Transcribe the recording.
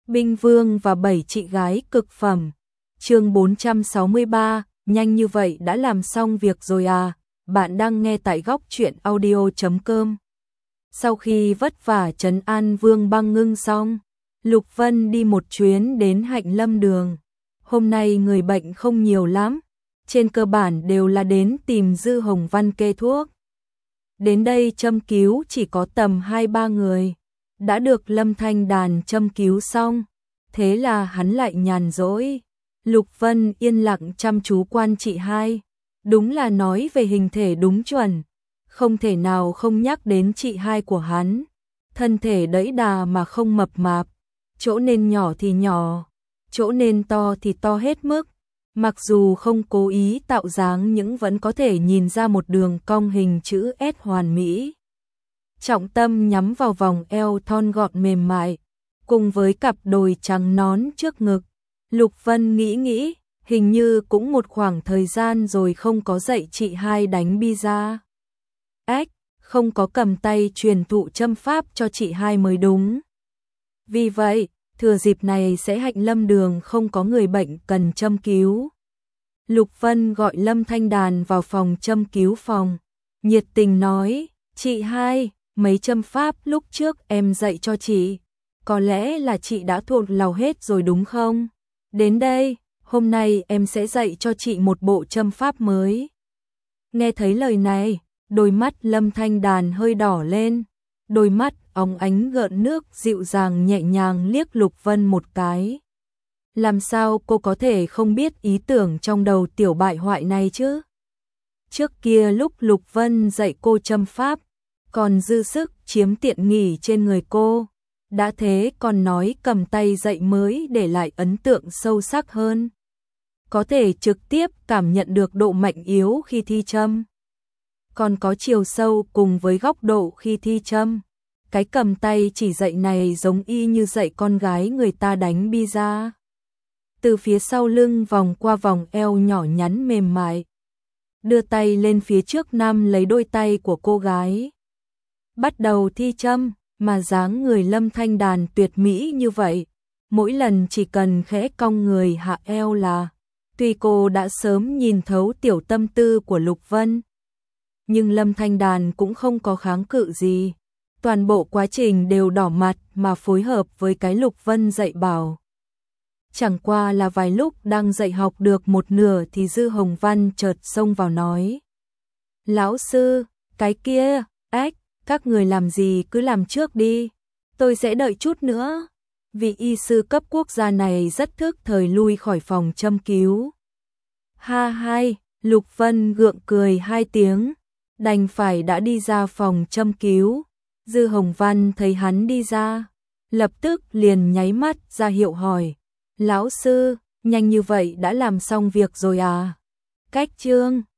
Binh Vương và 7 chị gái cực phẩm. Chương 463, nhanh như vậy đã làm xong việc rồi à? Bạn đang nghe tại Góc Chuyện Audio.com. Sau khi vất vả trấn an Vương Băng Ngưng xong, Lục Vân đi một chuyến đến Hạnh Lâm Đường. Hôm nay người bệnh không nhiều lắm, trên cơ bản đều là đến tìm Dư Hồng Văn kê thuốc. Đến đây châm cứu chỉ có tầm 2-3 người, đã được Lâm Thanh Đàn châm cứu xong, thế là hắn lại nhàn rỗi. Lục Vân yên lặng chăm chú quan chị hai, đúng là nói về hình thể đúng chuẩn, không thể nào không nhắc đến chị hai của hắn. Thân thể đẫy đà mà không mập mạp, chỗ nên nhỏ thì nhỏ, chỗ nên to thì to hết mức. Mặc dù không cố ý tạo dáng nhưng vẫn có thể nhìn ra một đường cong hình chữ S hoàn mỹ. Trọng tâm nhắm vào vòng eo thon gọn mềm mại, cùng với cặp đồi trắng nón trước ngực. Lục Vân nghĩ, hình như cũng một khoảng thời gian rồi không có dạy chị hai đánh pizza. Không có cầm tay truyền thụ châm pháp cho chị hai mới đúng. Vì vậy, thừa dịp này sẽ Hạnh Lâm Đường không có người bệnh cần châm cứu. Lục Vân gọi Lâm Thanh Đàn vào phòng châm cứu phòng, nhiệt tình nói, chị hai, mấy châm pháp lúc trước em dạy cho chị, có lẽ là chị đã thuộc lòng hết rồi đúng không? Đến đây, hôm nay em sẽ dạy cho chị một bộ châm pháp mới. Nghe thấy lời này, đôi mắt Lâm Thanh Đàn hơi đỏ lên, đôi mắt óng ánh gợn nước dịu dàng nhẹ nhàng liếc Lục Vân một cái. Làm sao cô có thể không biết ý tưởng trong đầu tiểu bại hoại này chứ? Trước kia lúc Lục Vân dạy cô châm pháp, còn dư sức chiếm tiện nghỉ trên người cô. Đã thế còn nói cầm tay dạy mới để lại ấn tượng sâu sắc hơn. Có thể trực tiếp cảm nhận được độ mạnh yếu khi thi châm. Còn có chiều sâu cùng với góc độ khi thi châm. Cái cầm tay chỉ dạy này giống y như dạy con gái người ta đánh pizza. Từ phía sau lưng vòng qua vòng eo nhỏ nhắn mềm mại. Đưa tay lên phía trước nắm lấy đôi tay của cô gái. Bắt đầu thi châm, mà dáng người Lâm Thanh Đàn tuyệt mỹ như vậy. Mỗi lần chỉ cần khẽ cong người hạ eo là, tuy cô đã sớm nhìn thấu tiểu tâm tư của Lục Vân, nhưng Lâm Thanh Đàn cũng không có kháng cự gì. Toàn bộ quá trình đều đỏ mặt mà phối hợp với cái Lục Vân dạy bảo. Chẳng qua là vài lúc đang dạy học được một nửa thì Dư Hồng Văn chợt xông vào nói. Lão sư, cái kia, các người làm gì cứ làm trước đi, tôi sẽ đợi chút nữa. Vị y sư cấp quốc gia này rất thức thời lui khỏi phòng châm cứu. Ha hai, Lục Vân gượng cười 2 tiếng, đành phải đã đi ra phòng châm cứu. Dư Hồng Văn thấy hắn đi ra, lập tức liền nháy mắt ra hiệu hỏi. Lão sư, nhanh như vậy đã làm xong việc rồi à? Cách chương